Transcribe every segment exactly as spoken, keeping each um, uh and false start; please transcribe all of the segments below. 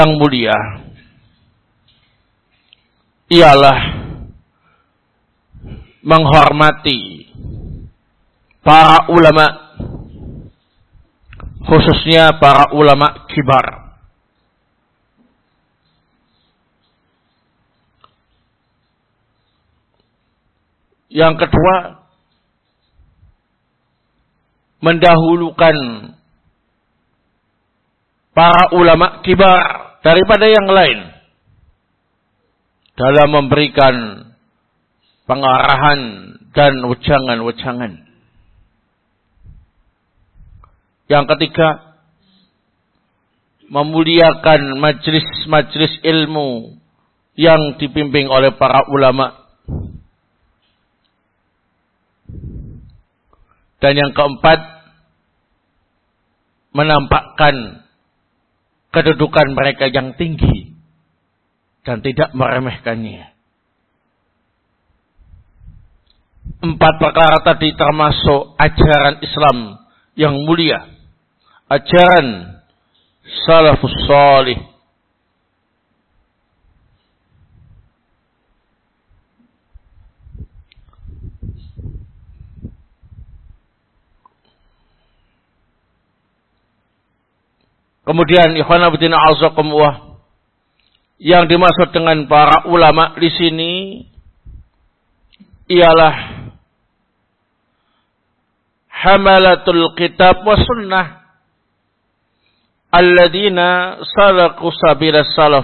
yang mulia ialah menghormati para ulama, khususnya para ulama kibar. Yang kedua, mendahulukan para ulama kibar daripada yang lain dalam memberikan pengarahan dan wejangan-wejangan. Yang ketiga, memuliakan majelis-majelis ilmu yang dipimpin oleh para ulama. Dan yang keempat, menampakkan kedudukan mereka yang tinggi dan tidak meremehkannya. Empat perkara tadi termasuk ajaran Islam yang mulia, ajaran salafus salih. Kemudian ikhwan fillah a'azakumullah, yang dimaksud dengan para ulama di sini ialah hamalatul kitab wa sunnah alladzina salaku sabilas salaf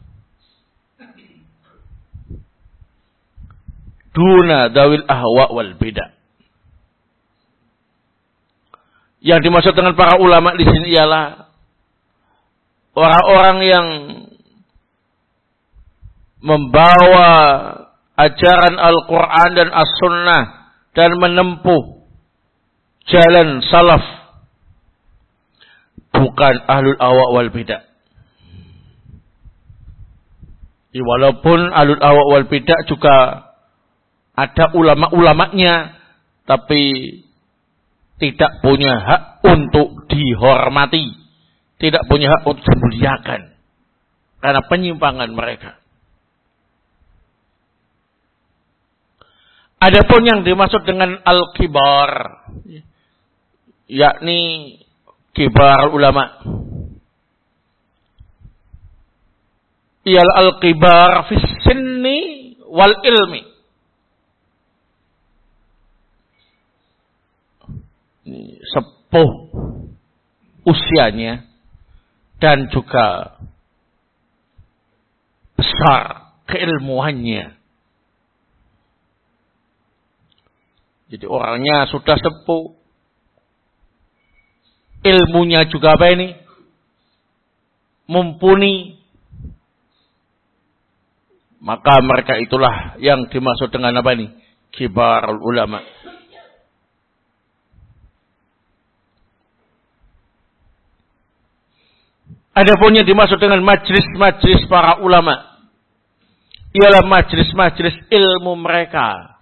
duna dawil ahwa wal bidah. Yang dimaksud dengan para ulama di sini ialah orang-orang yang membawa ajaran Al-Quran dan As-Sunnah dan menempuh jalan salaf, bukan ahlul ahwa wal bidah. Walaupun ahlul ahwa wal bidah juga ada ulama-ulamanya, tapi tidak punya hak untuk dihormati, tidak punya hak untuk dimuliakan karena penyimpangan mereka. Adapun yang dimaksud dengan al-kibar, yakni kibar ulama, ialah al-kibar fis sinni wal ilmi. Sepuh usianya dan juga besar keilmuannya. Jadi orangnya sudah sepuh, ilmunya juga apa ini? Mumpuni. Maka mereka itulah yang dimaksud dengan apa ini? Kibarul ulama. Adapun yang dimaksud dengan majlis-majlis para ulama ialah majlis-majlis ilmu mereka.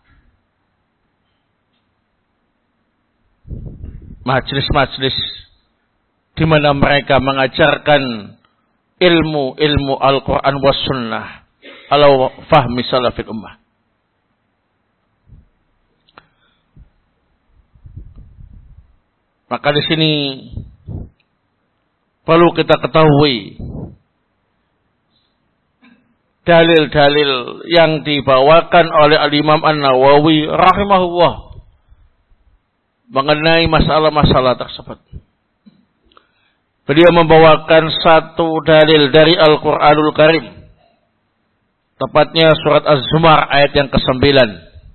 Majlis-majlis di mana mereka mengajarkan ilmu-ilmu Al-Quran was sunnah ala fahmi salafil ummah. Maka di sini perlu kita ketahui dalil-dalil yang dibawakan oleh Al-Imam An-Nawawi rahimahullah mengenai masalah-masalah tersebut. Beliau membawakan satu dalil dari Al-Quranul Karim, tepatnya surat Az-Zumar ayat yang kesembilan.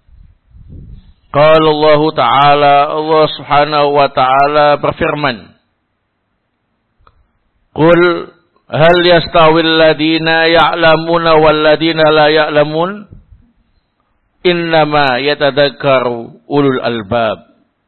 Qala Allah Ta'ala, Allah Subhanahu wa Ta'ala berfirman, Qul hal yastawil ladina ya'lamuna wal ladina la ya'lamun innama yatadakkaru ulul albab.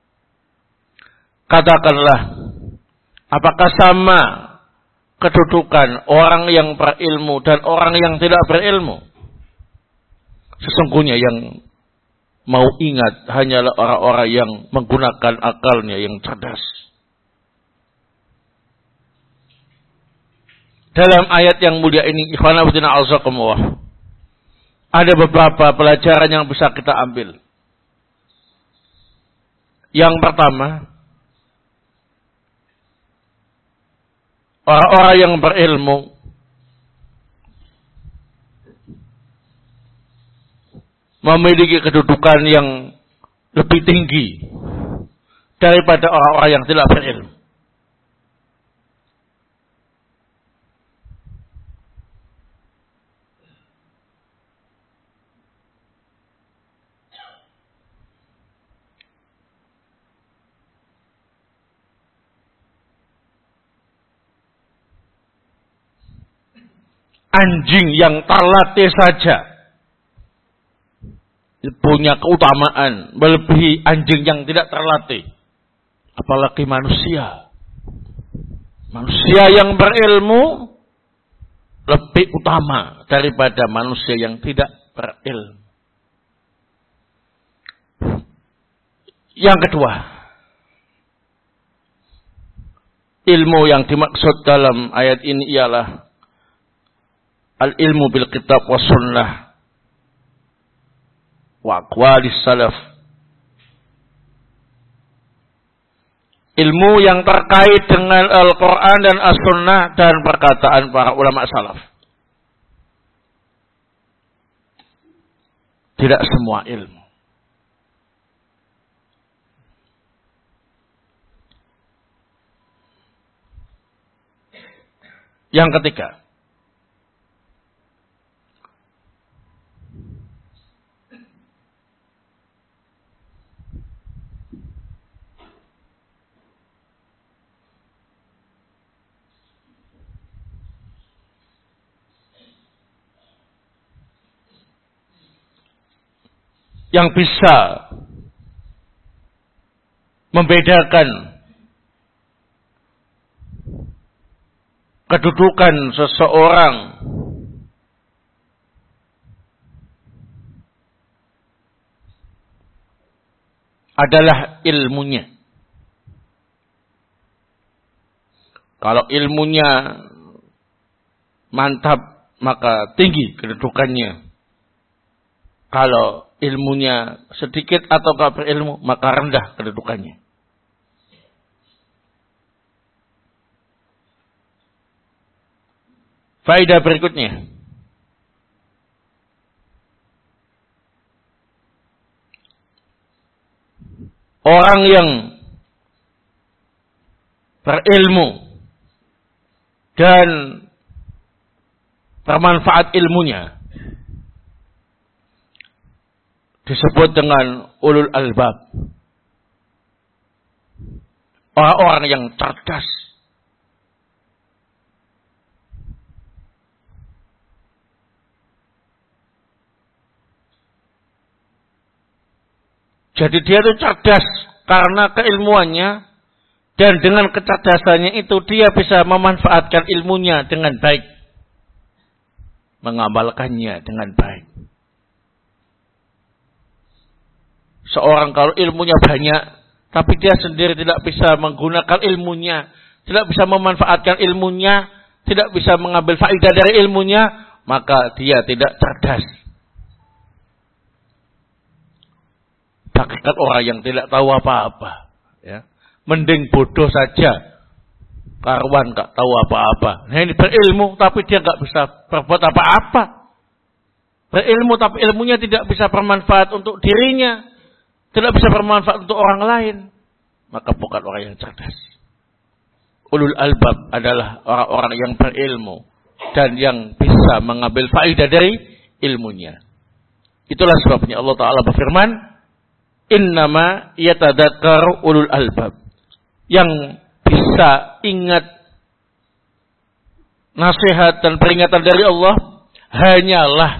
Katakanlah, apakah sama kedudukan orang yang berilmu dan orang yang tidak berilmu? Sesungguhnya yang mau ingat hanyalah orang-orang yang menggunakan akalnya yang cerdas. dalam ayat yang mulia ini, ikhwana fillah azakumullah, ada beberapa pelajaran yang bisa kita ambil. Yang pertama, orang-orang yang berilmu memiliki kedudukan yang lebih tinggi daripada orang-orang yang tidak berilmu. Anjing yang terlatih saja punya keutamaan melebihi anjing yang tidak terlatih. Apalagi manusia. Manusia yang berilmu lebih utama daripada manusia yang tidak berilmu. Yang kedua, ilmu yang dimaksud dalam ayat ini ialah al-ilmu bil kitab wa sunnah wa aqwalis salaf. Ilmu yang terkait dengan Al-Quran dan As-Sunnah dan perkataan para ulama salaf. Tidak semua ilmu. Yang ketiga, yang bisa membedakan kedudukan seseorang adalah ilmunya. Kalau ilmunya mantap, maka tinggi kedudukannya. Kalau ilmunya sedikit atau tak berilmu, maka rendah kedudukannya. Faedah berikutnya. Orang yang berilmu dan bermanfaat ilmunya disebut dengan ulul albab. Orang-orang yang cerdas. Jadi dia itu cerdas karena keilmuannya, dan dengan kecerdasannya itu dia bisa memanfaatkan ilmunya dengan baik. Mengamalkannya dengan baik. Seorang kalau ilmunya banyak, tapi dia sendiri tidak bisa menggunakan ilmunya, tidak bisa memanfaatkan ilmunya, tidak bisa mengambil faedah dari ilmunya, maka dia tidak cerdas. Hakikat orang yang tidak tahu apa-apa. Ya. Mending bodoh saja. Karuan gak tahu apa-apa. Nah ini berilmu, tapi dia gak bisa berbuat apa-apa. Berilmu, tapi ilmunya tidak bisa bermanfaat untuk dirinya. Tidak bisa bermanfaat untuk orang lain, maka bukan orang yang cerdas. Ulul albab adalah orang-orang yang berilmu dan yang bisa mengambil faedah dari ilmunya. Itulah sebabnya Allah Ta'ala berfirman, innama yatadakkaru ulul albab. Yang bisa ingat nasihat dan peringatan dari Allah hanyalah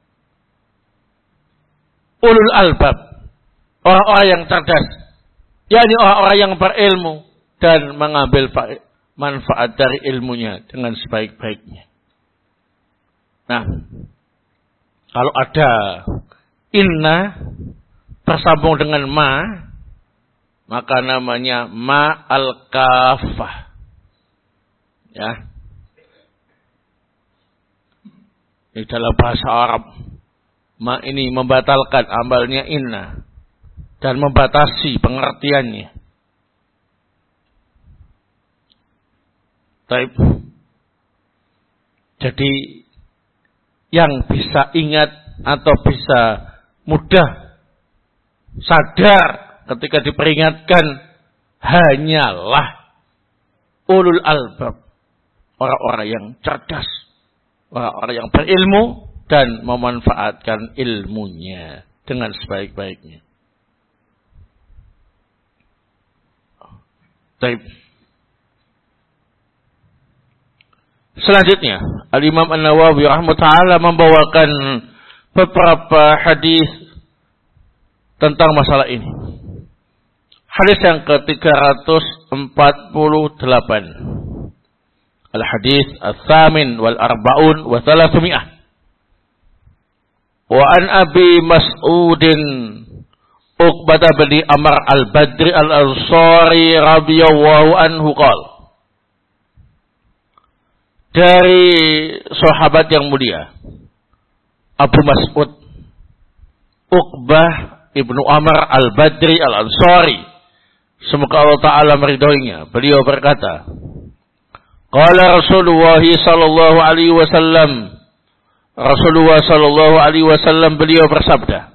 ulul albab. Orang-orang yang cerdas, yakni orang-orang yang berilmu dan mengambil manfaat dari ilmunya dengan sebaik-baiknya. Nah, kalau ada inna tersambung dengan ma, maka namanya ma al-kafah. Ya. Di dalam bahasa Arab, ma ini membatalkan amalnya inna dan membatasi pengertiannya. Taib. Jadi yang bisa ingat atau bisa mudah sadar ketika diperingatkan hanyalah ulul albab, orang-orang yang cerdas, orang-orang yang berilmu dan memanfaatkan ilmunya dengan sebaik-baiknya. Taib. Selanjutnya, Al-Imam An-Nawawi rahimahullah membawakan beberapa hadis tentang masalah ini. Hadis yang ke tiga ratus empat puluh delapan. Al-hadis Al-Thamin wal-Arba'un wa Thalathmi'ah. Wa an Abi Mas'udin Uqbah bin Amr al-Badri al-Ansari radhiyallahu anhu qala. Dari sahabat yang mulia Abu Mas'ud Uqbah ibnu Amr al-Badri al-Ansari, semoga Allah Ta'ala meridhoinya, beliau berkata, qala Rasulullah sallallahu alaihi wasallam, Rasulullah sallallahu alaihi wasallam beliau bersabda,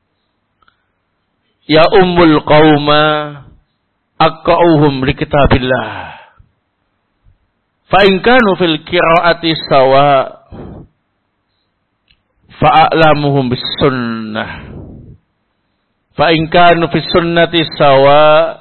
ya ummul qauma aqa'uhum li kitabillah. Fa in kanu fil qira'ati sawa fa'alamuhum bis sunnah. Fa in kanu fis sunnati sawa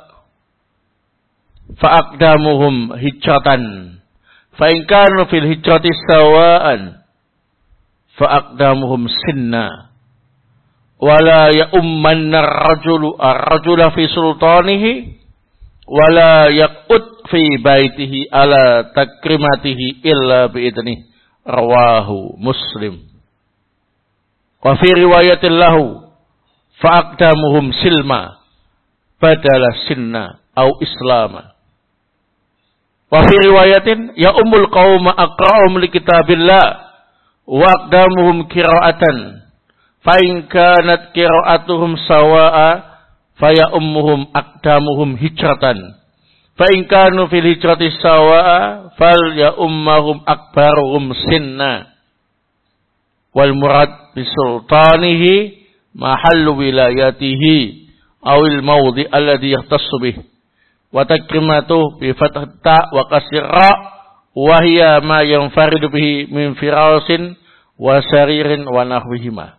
fa'aqdamuhum hijratan. Fa in kanu fil hijrati sawa'an fa'aqdamuhum sinna. Wala ya'ummanna ar-rajulu ar-rajula fi sultanihi wala yaqut fi baitihi ala takrimatihi illa bi'idnih. Rawahu Muslim. Wa fi riwayatin lahu fa'aqdamuhum silma badala sinna au islama. Wa fi riwayatin ya ummul qauma aqra'um li kitabillah wa aqdamuhum qira'atan fa in kanat qira'atuhum sawa'a faya ummuhum aqdamuhum hijratan. Fa in kanu fil hijrati sawa'a fal ya ummahum akbaruhum sinna. Wal murad bisultanihi mahallu wilayatihi awil mawdi alladhi yahtassu bih. Wa takrimatuh bi fathah ta wa kasir ra wa hiya ma yanfaridu bihi min firasin wa saririn wa nahwihima.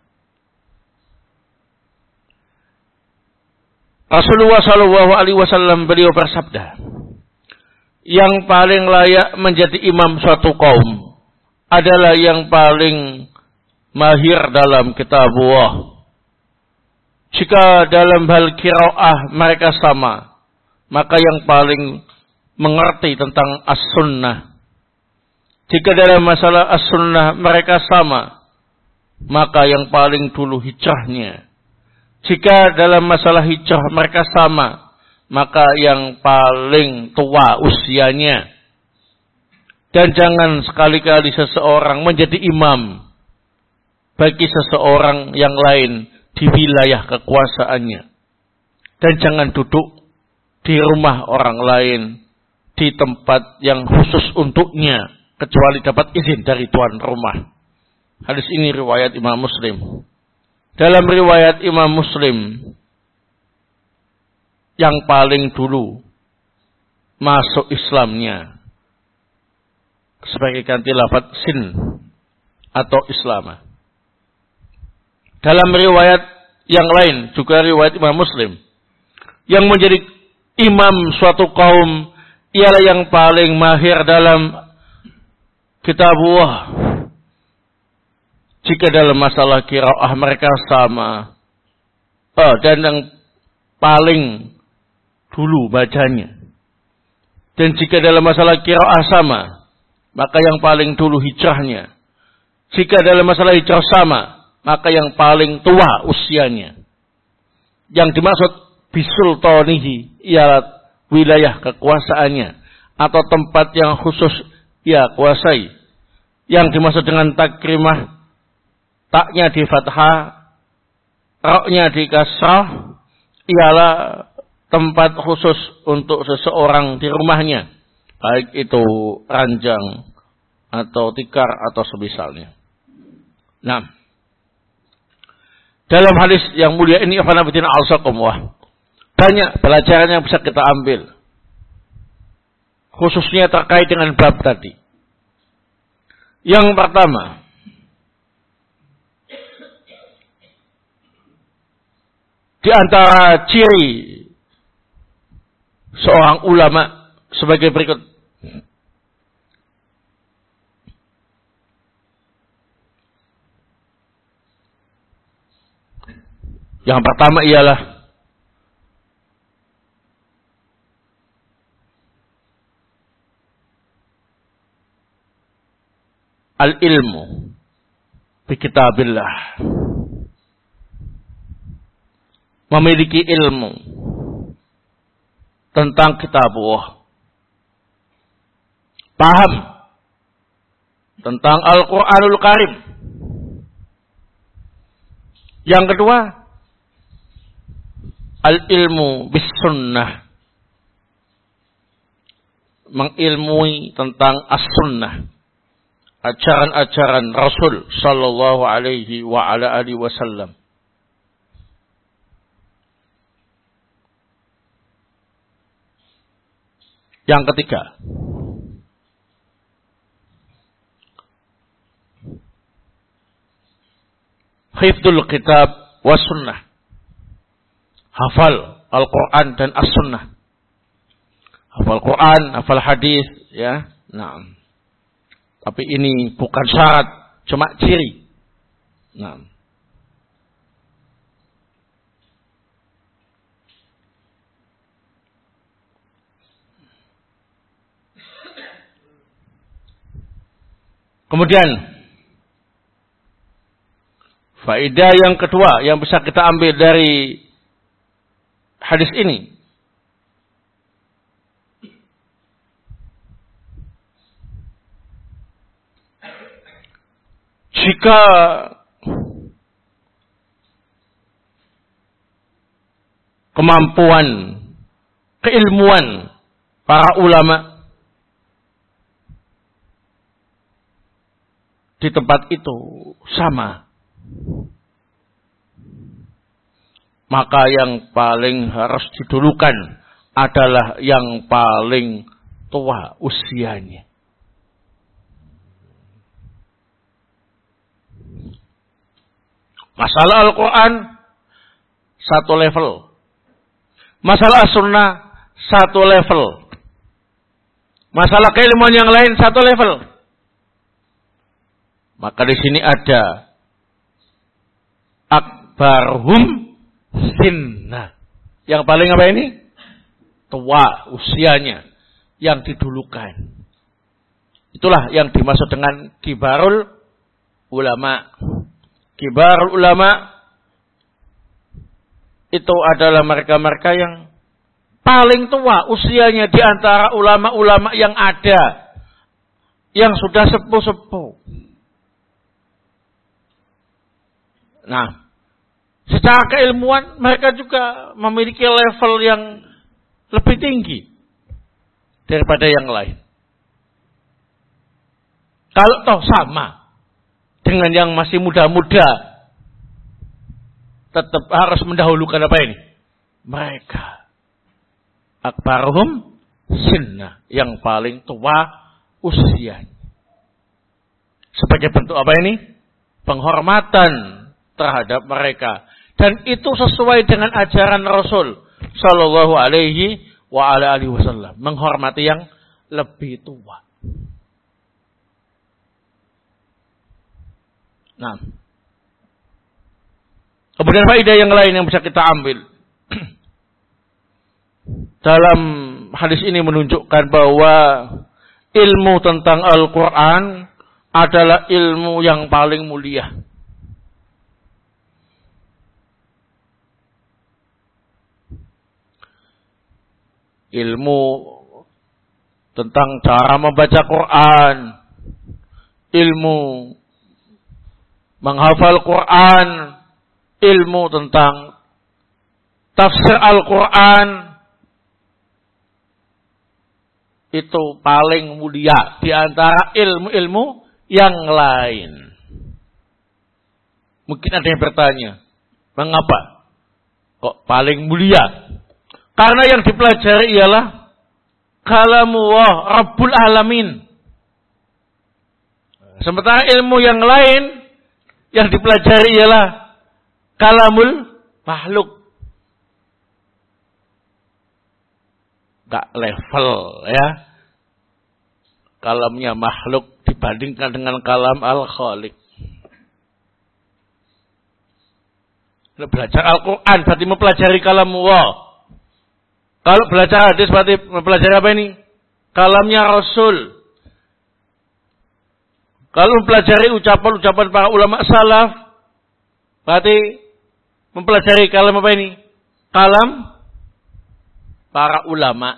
Rasulullah sallallahu alaihi wasallam beliau bersabda, yang paling layak menjadi imam suatu kaum adalah yang paling mahir dalam kitabullah. Jika dalam hal qiraah mereka sama, maka yang paling mengerti tentang as-sunnah. Jika dalam masalah as-sunnah mereka sama, maka yang paling dulu hijrahnya. Jika dalam masalah hijrah mereka sama, maka yang paling tua usianya. Dan jangan sekali-kali seseorang menjadi imam bagi seseorang yang lain di wilayah kekuasaannya. Dan jangan duduk di rumah orang lain di tempat yang khusus untuknya, kecuali dapat izin dari tuan rumah. Hadis ini riwayat Imam Muslim. Dalam riwayat Imam Muslim, yang paling dulu masuk Islamnya sebagai ganti lafaz sin atau Islam. Dalam riwayat yang lain, juga riwayat Imam Muslim, yang menjadi imam suatu kaum ialah yang paling mahir dalam kitabullah. Jika dalam masalah qiraah mereka sama, oh, dan yang paling dulu bacanya. Dan jika dalam masalah qiraah sama, maka yang paling dulu hijrahnya. Jika dalam masalah hijrah sama, maka yang paling tua usianya. Yang dimaksud bisultanihi ialah wilayah kekuasaannya atau tempat yang khusus ia kuasai. Yang dimaksud dengan takrimah taknya di fathah, roknya di kasrah, ialah tempat khusus untuk seseorang di rumahnya, baik itu ranjang atau tikar atau semisalnya. Nah, dalam hadis yang mulia ini, banyak pelajaran yang bisa kita ambil, khususnya terkait dengan bab tadi. Yang pertama, di antara ciri seorang ulama sebagai berikut. Yang pertama ialah al-ilmu bi kitabillah. Memiliki ilmu tentang kitab Allah. Paham tentang Al-Quranul Karim. Yang kedua, al-ilmu bis sunnah. Mengilmui tentang as-sunnah. Ajaran-ajaran Rasul sallallahu alaihi wa ala alihi wasallam. Yang ketiga, hifdzul kitab was sunnah. Hafal Al-Quran dan as-sunnah. Hafal Quran, hafal hadis, ya. Nah, tapi ini bukan syarat, cuma ciri. Nah, kemudian, faedah yang kedua yang bisa kita ambil dari hadis ini, jika kemampuan, keilmuan para ulama di tempat itu sama, maka yang paling harus didulukan adalah yang paling tua usianya. Masalah Al-Quran satu level, masalah sunnah satu level, masalah keilmuan yang lain satu level. Maka di sini ada akbarhum sinna. Yang paling apa ini? Tua usianya, yang didulukan. Itulah yang dimaksud dengan kibarul ulama. Kibarul ulama itu adalah mereka-mereka yang paling tua usianya di antara ulama-ulama yang ada, yang sudah sepuh-sepuh. Nah, secara keilmuan mereka juga memiliki level yang lebih tinggi daripada yang lain. Kalau toh sama dengan yang masih muda-muda, tetap harus mendahulukan apa ini? Mereka. Akbaruhum sinna, yang paling tua usianya. Sebagai bentuk apa ini? Penghormatan terhadap mereka, dan itu sesuai dengan ajaran Rasul sallallahu alaihi wa ala alihi wasallam, menghormati yang lebih tua. Nah, kemudian faedah yang lain yang bisa kita ambil dalam hadis ini menunjukkan bahwa ilmu tentang Al-Quran adalah ilmu yang paling mulia. Ilmu tentang cara membaca Quran, ilmu menghafal Quran, ilmu tentang tafsir Al-Quran, itu paling mulia di antara ilmu-ilmu yang lain. Mungkin ada yang bertanya, mengapa kok paling mulia? Karena yang dipelajari ialah kalamullah Rabbul Alamin. Sementara ilmu yang lain yang dipelajari ialah kalamul makhluk. Gak level ya. Kalamnya makhluk dibandingkan dengan kalam Al-Khaliq. Belajar Al-Quran berarti mempelajari kalamullah. Kalau belajar hadis berarti mempelajari apa ini? Kalamnya Rasul. Kalau mempelajari ucapan-ucapan para ulama salaf, berarti mempelajari kalam apa ini? Kalam para ulama.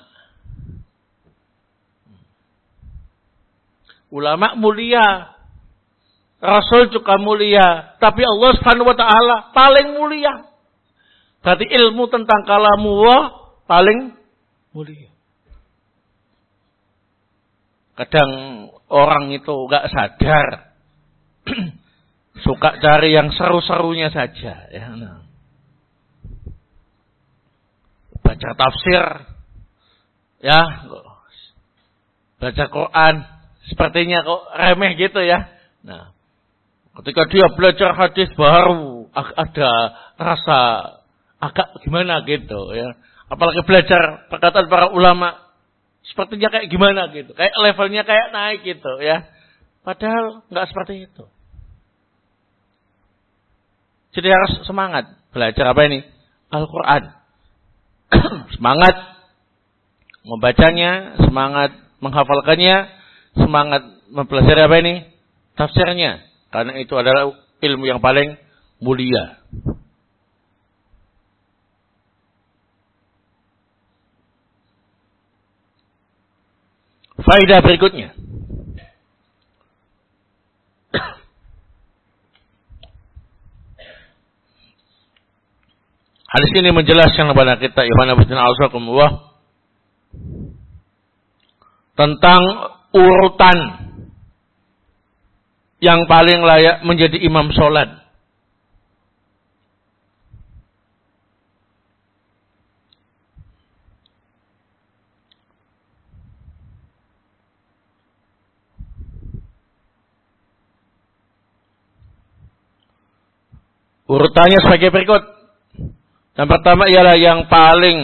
Ulama mulia. Rasul juga mulia. Tapi Allah subhanahu wa ta'ala paling mulia. Berarti ilmu tentang kalamullah paling mulia. Kadang orang itu gak sadar. Suka cari yang seru-serunya saja. Ya, nah. Baca tafsir. Ya. Baca Quran. Sepertinya kok remeh gitu ya. Nah. Ketika dia belajar hadis baru. Ada rasa agak gimana gitu ya. Apalagi belajar perkataan para ulama. Sepertinya kayak gimana gitu. Kayak levelnya kayak naik gitu ya. Padahal nggak seperti itu. Jadi harus semangat. Belajar apa ini? Al-Quran. Semangat membacanya. Semangat menghafalkannya. Semangat mempelajari apa ini? Tafsirnya. Karena itu adalah ilmu yang paling mulia. Faedah berikutnya. Hadis ini menjelaskan kepada kita tentang urutan yang paling layak menjadi imam sholat. Urutannya sebagai berikut. Yang pertama ialah yang paling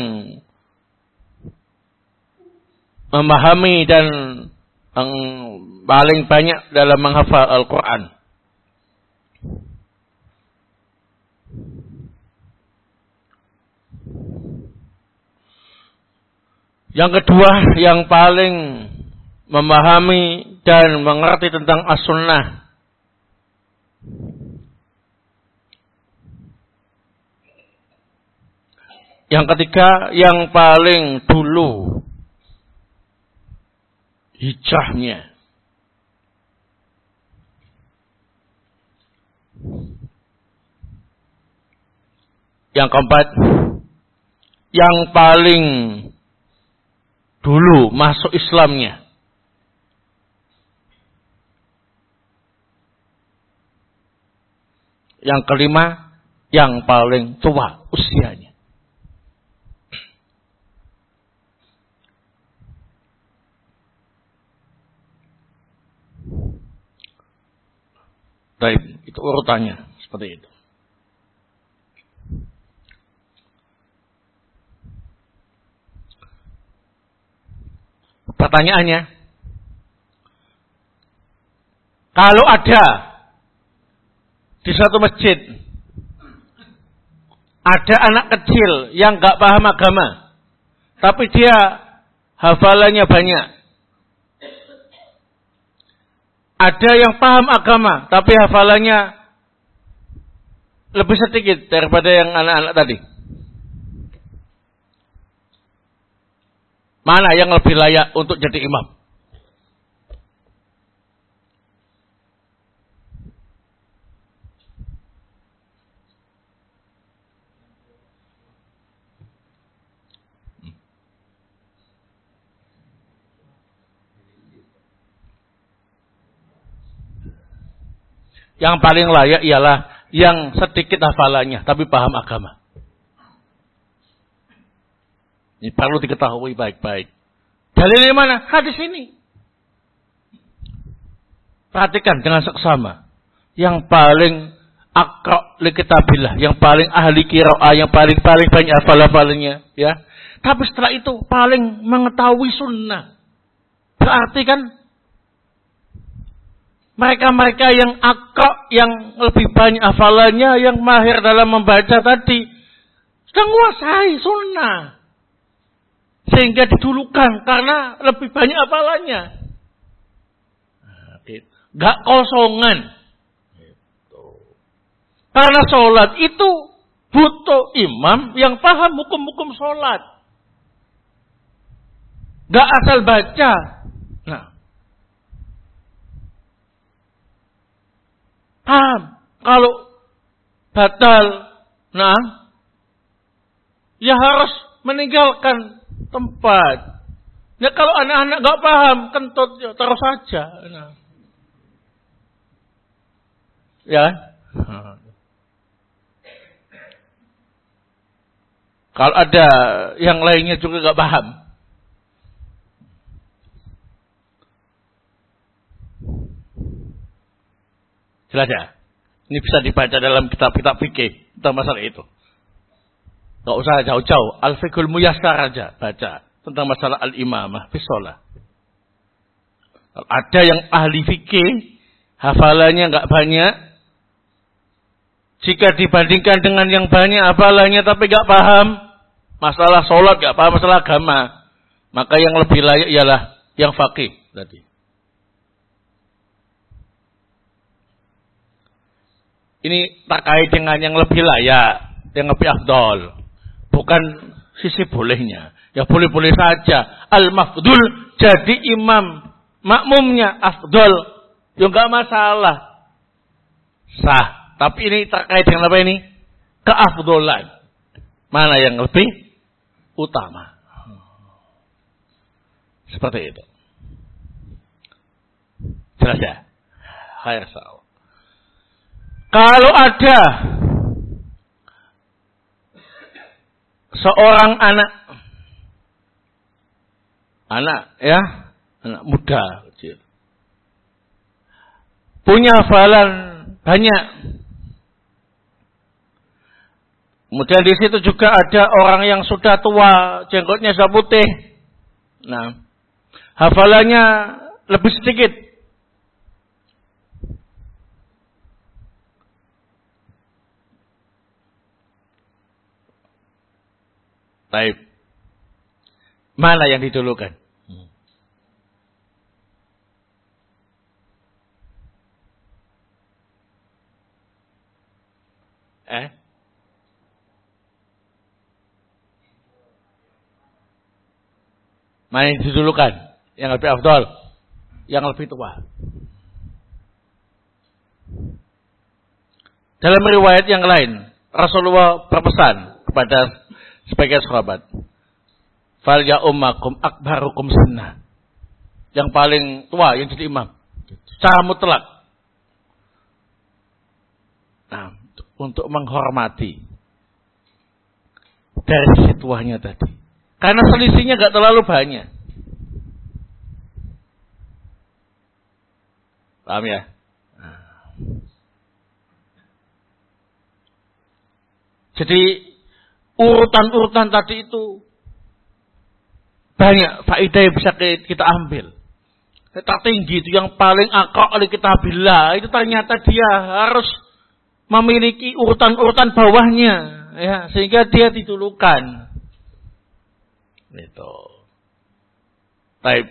memahami dan yang paling banyak dalam menghafal Al-Quran. Yang kedua, yang paling memahami dan mengerti tentang As-Sunnah. Yang ketiga, yang paling dulu hijrahnya. Yang keempat, yang paling dulu masuk Islamnya. Yang kelima, yang paling tua usianya. Baik, itu urutannya seperti itu. Pertanyaannya, kalau ada di suatu masjid ada anak kecil yang nggak paham agama, tapi dia hafalannya banyak. Ada yang paham agama, tapi hafalannya lebih sedikit daripada yang anak-anak tadi. Mana yang lebih layak untuk jadi imam? Yang paling layak ialah yang sedikit hafalannya tapi paham agama. Ini perlu diketahui baik-baik. Dalilnya mana? Hadis ini. Perhatikan dengan seksama. Yang paling aqra' li kitabillah, yang paling ahli qiraah, yang paling paling banyak hafal-hafalannya, ya. Tapi setelah itu paling mengetahui sunnah. Berarti kan mereka-mereka yang aqra', yang lebih banyak hafalannya, yang mahir dalam membaca tadi, sudah menguasai sunnah. Sehingga didulukan karena lebih banyak hafalannya. Gak kosongan. Karena sholat itu butuh imam yang paham hukum-hukum sholat. Gak asal baca. Nah, paham. Kalau batal, nah, ya harus meninggalkan tempat. Ya kalau anak-anak gak paham, kentut ya, terus saja. Nah. Ya. Kalau ada yang lainnya juga gak paham. Jelas ya? Ini bisa dibaca dalam kitab-kitab fikih tentang masalah itu. Gak usah jauh-jauh. Al-Fiqhul Muyassar aja baca tentang masalah al-imamah fi shalah. Kalau ada yang ahli fikih, hafalannya gak banyak, jika dibandingkan dengan yang banyak hafalannya tapi gak paham masalah sholat, gak paham masalah agama, maka yang lebih layak ialah yang faqih tadi. Ini terkait dengan yang lebih layak, yang lebih afdol. Bukan sisi bolehnya. Ya boleh-boleh saja. Al-mafdul jadi imam, makmumnya afdol, ya gak masalah. Sah. Tapi ini terkait dengan apa ini? Keafdolan. Mana yang lebih utama? Seperti itu. Jelas ya? Khair sa'al. Kalau ada seorang anak, anak ya, anak muda, kecil, punya hafalan banyak. Kemudian di situ juga ada orang yang sudah tua, jenggotnya sudah putih. Nah, hafalannya lebih sedikit. Baik. Mana yang didulukan? Eh? Mana yang didulukan? Yang lebih afdal? Yang lebih tua? Dalam riwayat yang lain, Rasulullah berpesan kepada sebagai sahabat, fal ya ummakum akbarukum sunnah. Yang paling tua yang jadi imam secara mutlak. Nah, untuk menghormati dari sisi tuanya tadi. Karena selisihnya gak terlalu banyak. Paham ya? Nah. Jadi urutan-urutan tadi itu banyak faedah yang bisa kita ambil. Tertinggi itu yang paling aqra' li kitabillah, itu ternyata dia harus memiliki urutan-urutan bawahnya, ya, sehingga dia didulukan. Itu. Baik.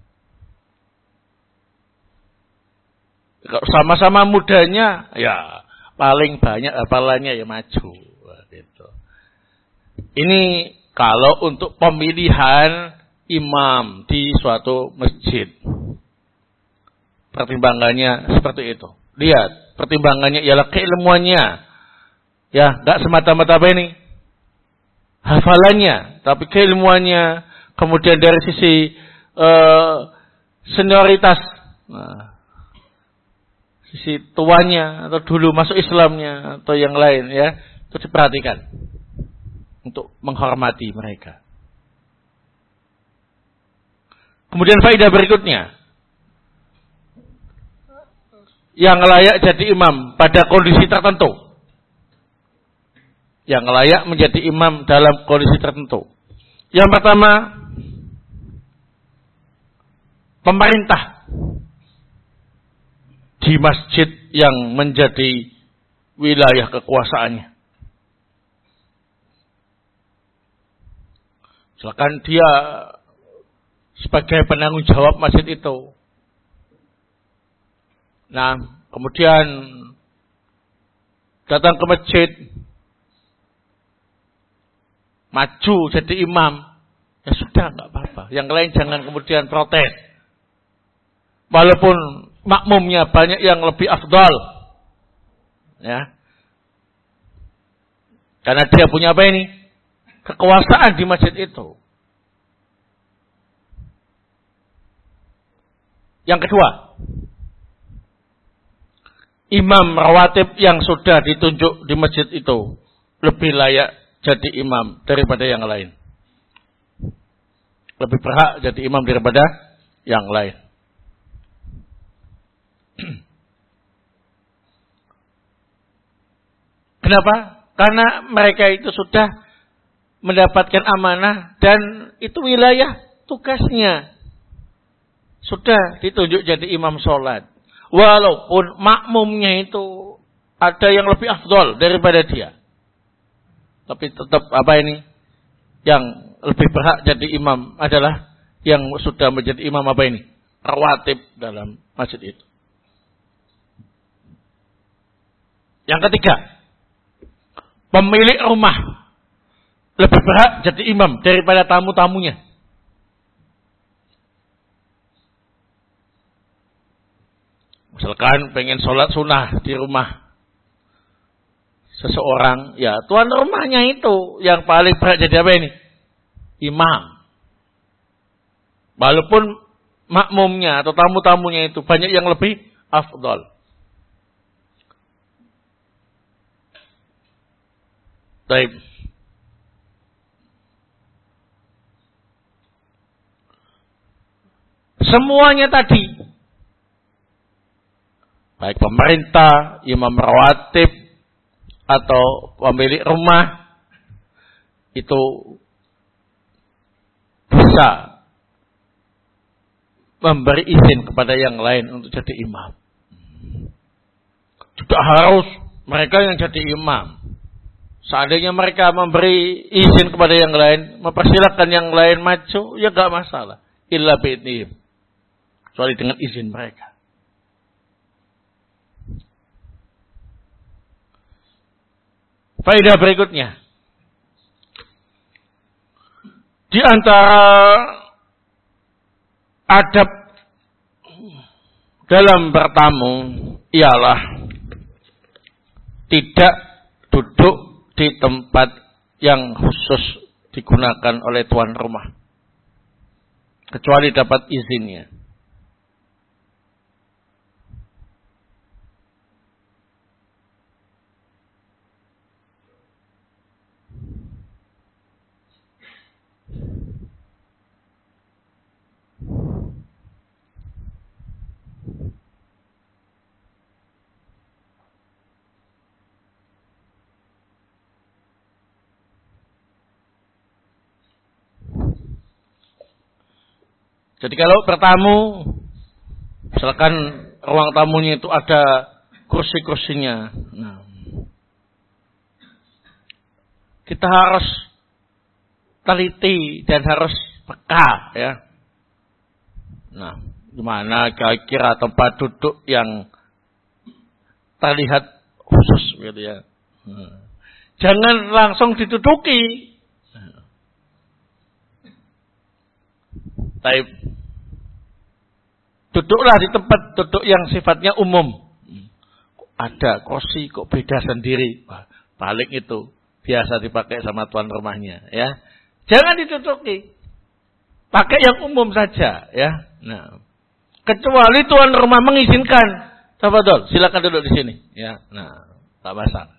Kalau sama-sama mudanya, ya paling banyak hafalannya ya maju. Gitu. Ini kalau untuk pemilihan imam di suatu masjid. Pertimbangannya seperti itu. Lihat, pertimbangannya ialah keilmuannya. Ya, enggak semata-mata apa ini? Hafalannya, tapi keilmuannya, kemudian dari sisi uh, senioritas. Nah, sisi tuanya atau dulu masuk Islamnya atau yang lain ya, itu diperhatikan untuk menghormati mereka. Kemudian faedah berikutnya, yang layak jadi imam pada kondisi tertentu. Yang layak menjadi imam dalam kondisi tertentu. Yang pertama, pemerintah di masjid yang menjadi wilayah kekuasaannya. Silakan dia sebagai penanggung jawab masjid itu. Nah, kemudian datang ke masjid, maju jadi imam, ya sudah, nggak apa-apa. Yang lain jangan kemudian protes. Walaupun makmumnya banyak yang lebih afdal, ya, karena dia punya apa ini? Kekuasaan di masjid itu. Yang kedua, imam rawatib yang sudah ditunjuk di masjid itu lebih layak jadi imam daripada yang lain. Lebih berhak jadi imam daripada yang lain. Kenapa? Karena mereka itu sudah mendapatkan amanah dan itu wilayah tugasnya. Sudah ditunjuk jadi imam sholat. Walaupun makmumnya itu ada yang lebih afdol daripada dia. Tapi tetap apa ini? Yang lebih berhak jadi imam adalah yang sudah menjadi imam apa ini? Rawatib dalam masjid itu. Yang ketiga, pemilik rumah lebih berhak jadi imam daripada tamu-tamunya. Misalkan pengen sholat sunnah di rumah seseorang, ya tuan rumahnya itu yang paling berhak jadi apa ini? Imam. Walaupun makmumnya atau tamu-tamunya itu banyak yang lebih afdal. Baik. Semuanya tadi, baik pemerintah, imam rawatib, atau pemilik rumah, itu bisa memberi izin kepada yang lain untuk jadi imam. Tidak harus mereka yang jadi imam. Seandainya mereka memberi izin kepada yang lain, mempersilahkan yang lain maju, ya gak masalah. Illa bi'idnihim. Kecuali dengan izin mereka. Faedah berikutnya. Di antara adab dalam bertamu ialah tidak duduk di tempat yang khusus digunakan oleh tuan rumah. Kecuali dapat izinnya. Jadi kalau bertamu, misalkan ruang tamunya itu ada kursi-kursinya. Nah, kita harus teliti dan harus peka, ya. Nah, gimana kira-kira tempat duduk yang terlihat khusus, gitu ya. Nah, jangan langsung diduduki. Tapi duduklah di tempat duduk yang sifatnya umum. Ada kursi kok beda sendiri. Wah, paling itu biasa dipakai sama tuan rumahnya, ya. Jangan diduduki. Pakai yang umum saja, ya. Nah, kecuali tuan rumah mengizinkan, Tafadhol, silakan duduk di sini. Ya, nah, tak masalah.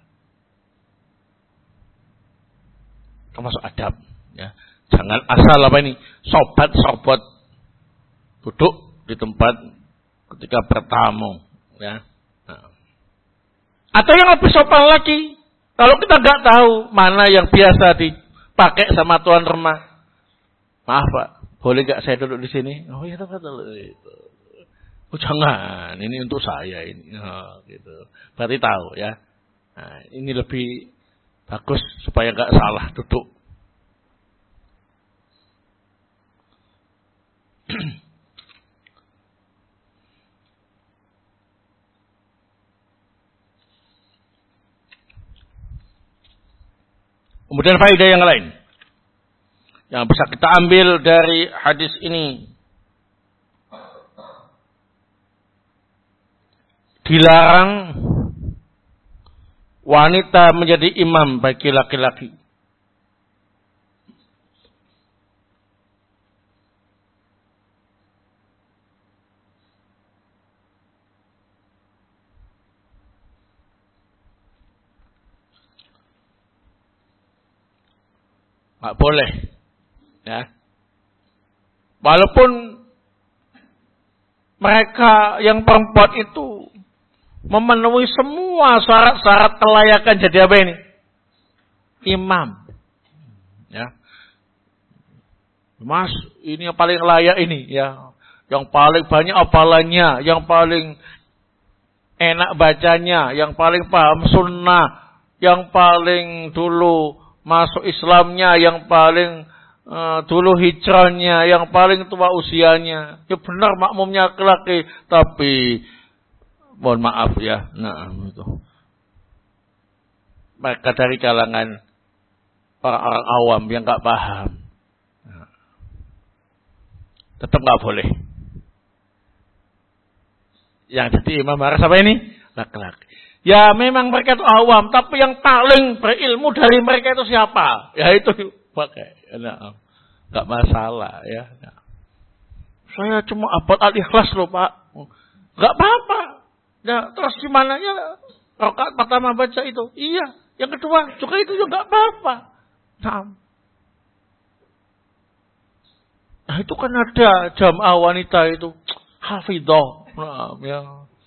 Termasuk adab. Ya, jangan asal apa ini, sobat-sobat duduk di tempat ketika bertamu. Ya. Nah. Atau yang lebih sopan lagi, kalau kita nggak tahu mana yang biasa dipakai sama tuan rumah, maaf Pak, boleh nggak saya duduk di sini? Oh iya, betul. Oh jangan, ini untuk saya ini, oh, gitu. Berarti tahu ya. Nah, ini lebih bagus supaya nggak salah duduk. Kemudian faedah yang lain yang bisa kita ambil dari hadis ini, dilarang wanita menjadi imam bagi laki-laki. Nggak boleh, ya. Walaupun mereka yang perempuan itu memenuhi semua syarat-syarat kelayakan jadi apa ini? Imam. Ya. Mas, ini yang paling layak ini, ya. Yang paling banyak hafalannya, yang paling enak bacanya, yang paling paham sunnah, yang paling dulu masuk Islamnya, yang paling uh, dulu hijrahnya, yang paling tua usianya. Ya benar makmumnya laki-laki, tapi mohon maaf ya, nah itu. Mereka dari kalangan orang-orang awam yang nggak paham, nah, tetap nggak boleh. Yang jadi imam harus apa ini? Laki-laki. Ya memang mereka itu awam, tapi yang paling berilmu dari mereka itu siapa? Ya itu pakai. Nah, nggak masalah ya. Nah. Saya cuma hafal Al-Ikhlas loh Pak. Nggak apa-apa. Ya terus gimana ya? Rakaat pertama baca itu. Iya. Yang kedua juga itu juga nggak apa-apa. Nah. Nah itu kan ada jamaah wanita itu hafidhah. Nah, ya.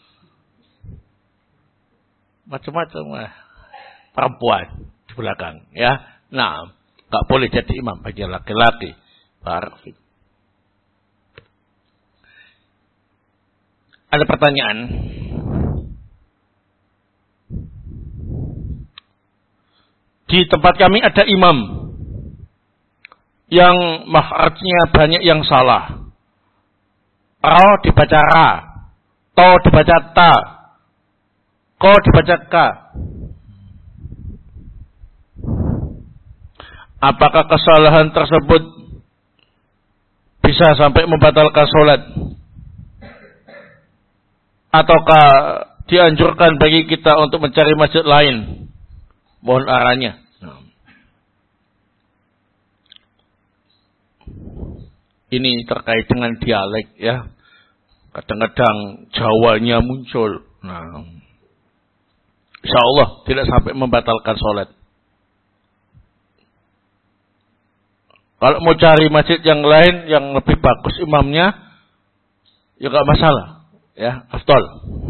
Macam-macam perempuan di belakang, ya. Nah, nggak boleh jadi imam bagi laki-laki. Barakallahu. Ada pertanyaan. Di tempat kami ada imam yang makhrajnya banyak yang salah. Ra dibaca ra, to dibaca ta, ko dibaca ka. Apakah kesalahan tersebut bisa sampai membatalkan sholat? Ataukah dianjurkan bagi kita untuk mencari masjid lain? Mohon arahnya. Ini terkait dengan dialek ya. Kadang-kadang Jawanya muncul. Nah, insya Allah tidak sampai membatalkan sholat. Kalau mau cari masjid yang lain yang lebih bagus imamnya, ya gak masalah, ya, afdal.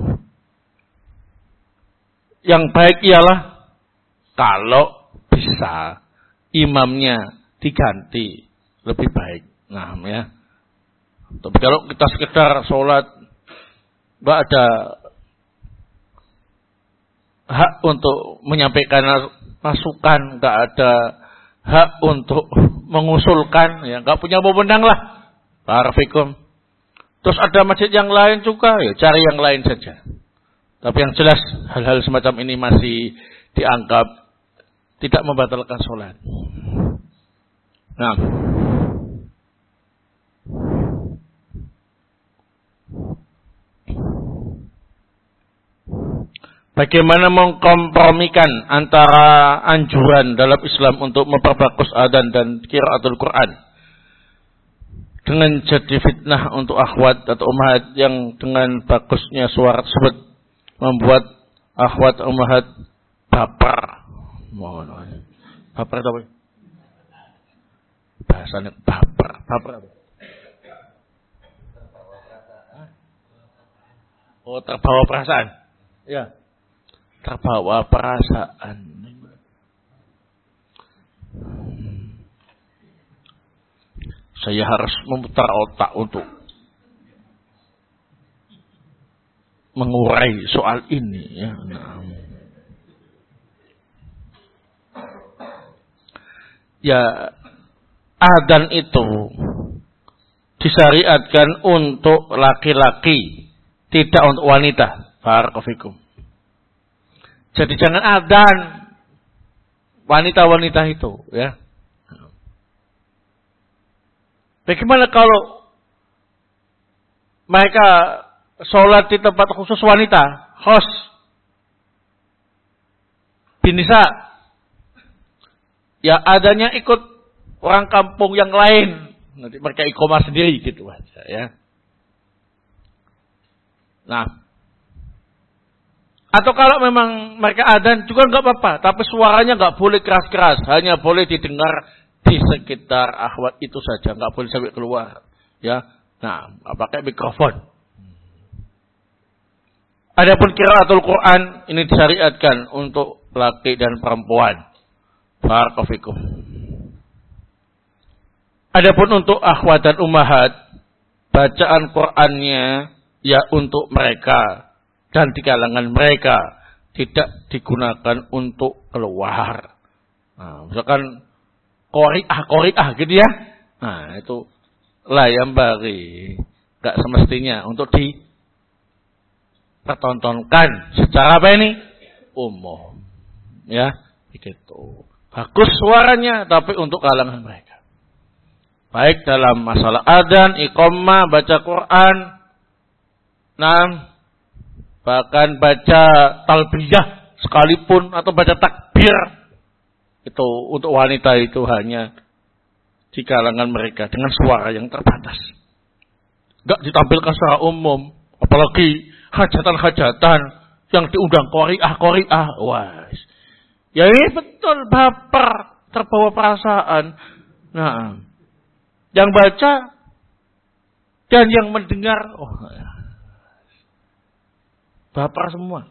Yang baik ialah kalau bisa imamnya diganti, lebih baik. Nah, ya. Tapi kalau kita sekedar sholat, gak ada hak untuk menyampaikan masukan, gak ada hak untuk mengusulkan, ya nggak punya wewenang lah. Barakallahu. Terus ada masjid yang lain juga, ya cari yang lain saja. Tapi yang jelas hal-hal semacam ini masih dianggap tidak membatalkan sholat. Nah, bagaimana mengkompromikan antara anjuran dalam Islam untuk memperbagus adzan dan qiraatul Quran dengan jadi fitnah untuk akhwat atau ummahat yang dengan bagusnya suara tersebut membuat akhwat ummahat baper. Mohon. Baper apa? Bahasanya baper. Baper apa? Oh, terbawa perasaan. Ya. Terbawa perasaan. Saya harus memutar otak untuk mengurai soal ini. Ya. Nah. Ya, adzan itu disyariatkan untuk laki-laki, tidak untuk wanita. Barakallahu fikum. Jadi jangan adzan wanita-wanita itu, ya. Bagaimana kalau mereka sholat di tempat khusus wanita, khos binisa, ya adanya ikut orang kampung yang lain, nanti mereka iqomah sendiri gitu aja, ya. Nah, atau kalau memang mereka adzan juga nggak apa-apa, tapi suaranya nggak boleh keras-keras, hanya boleh didengar di sekitar akhwat itu saja, nggak boleh sampai keluar, ya. Nah, pakai mikrofon. Adapun qiraatul Quran ini disyariatkan untuk laki dan perempuan. Barakallahu fikum. Adapun untuk akhwat dan ummahat, bacaan Qur'annya ya untuk mereka dan di kalangan mereka, tidak digunakan untuk keluar. Nah, misalkan qori'ah qori'ah gitu ya. Nah, itu la yambaghi, enggak semestinya untuk dipertontonkan secara apa ini? Umum. Ya, begitu. Bagus suaranya tapi untuk kalangan mereka. Baik dalam masalah adzan, iqamah, baca Quran, nah, bahkan baca talbiyah sekalipun atau baca takbir, itu untuk wanita itu hanya di kalangan mereka dengan suara yang terbatas. Enggak ditampilkan secara umum, apalagi hajatan-hajatan yang diundang qori'ah qori'ah. Wah. Ya ini betul baper, terbawa perasaan. Nah, yang baca dan yang mendengar, oh, baper semua.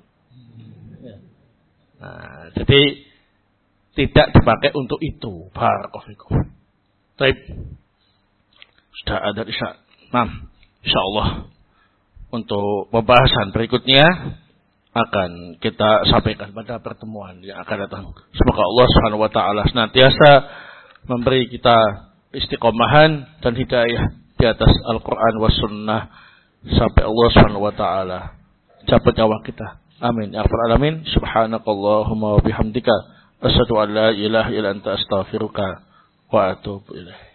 Nah, jadi tidak dipakai untuk itu. Barakallahu fikum. Baik. Sudah ada isya. Nah, insyaallah untuk pembahasan berikutnya akan kita sampaikan pada pertemuan yang akan datang. Semoga Allah Subhanahu wa taala senantiasa memberi kita istiqomahan dan hidayah di atas Al-Qur'an was sunnah sampai Allah Subhanahu wa taala cabut nyawa kita. Amin ya rabbal alamin. Subhanakallahumma wa bihamdika asyhadu an la ilaha illa anta astaghfiruka wa atubu ilaik.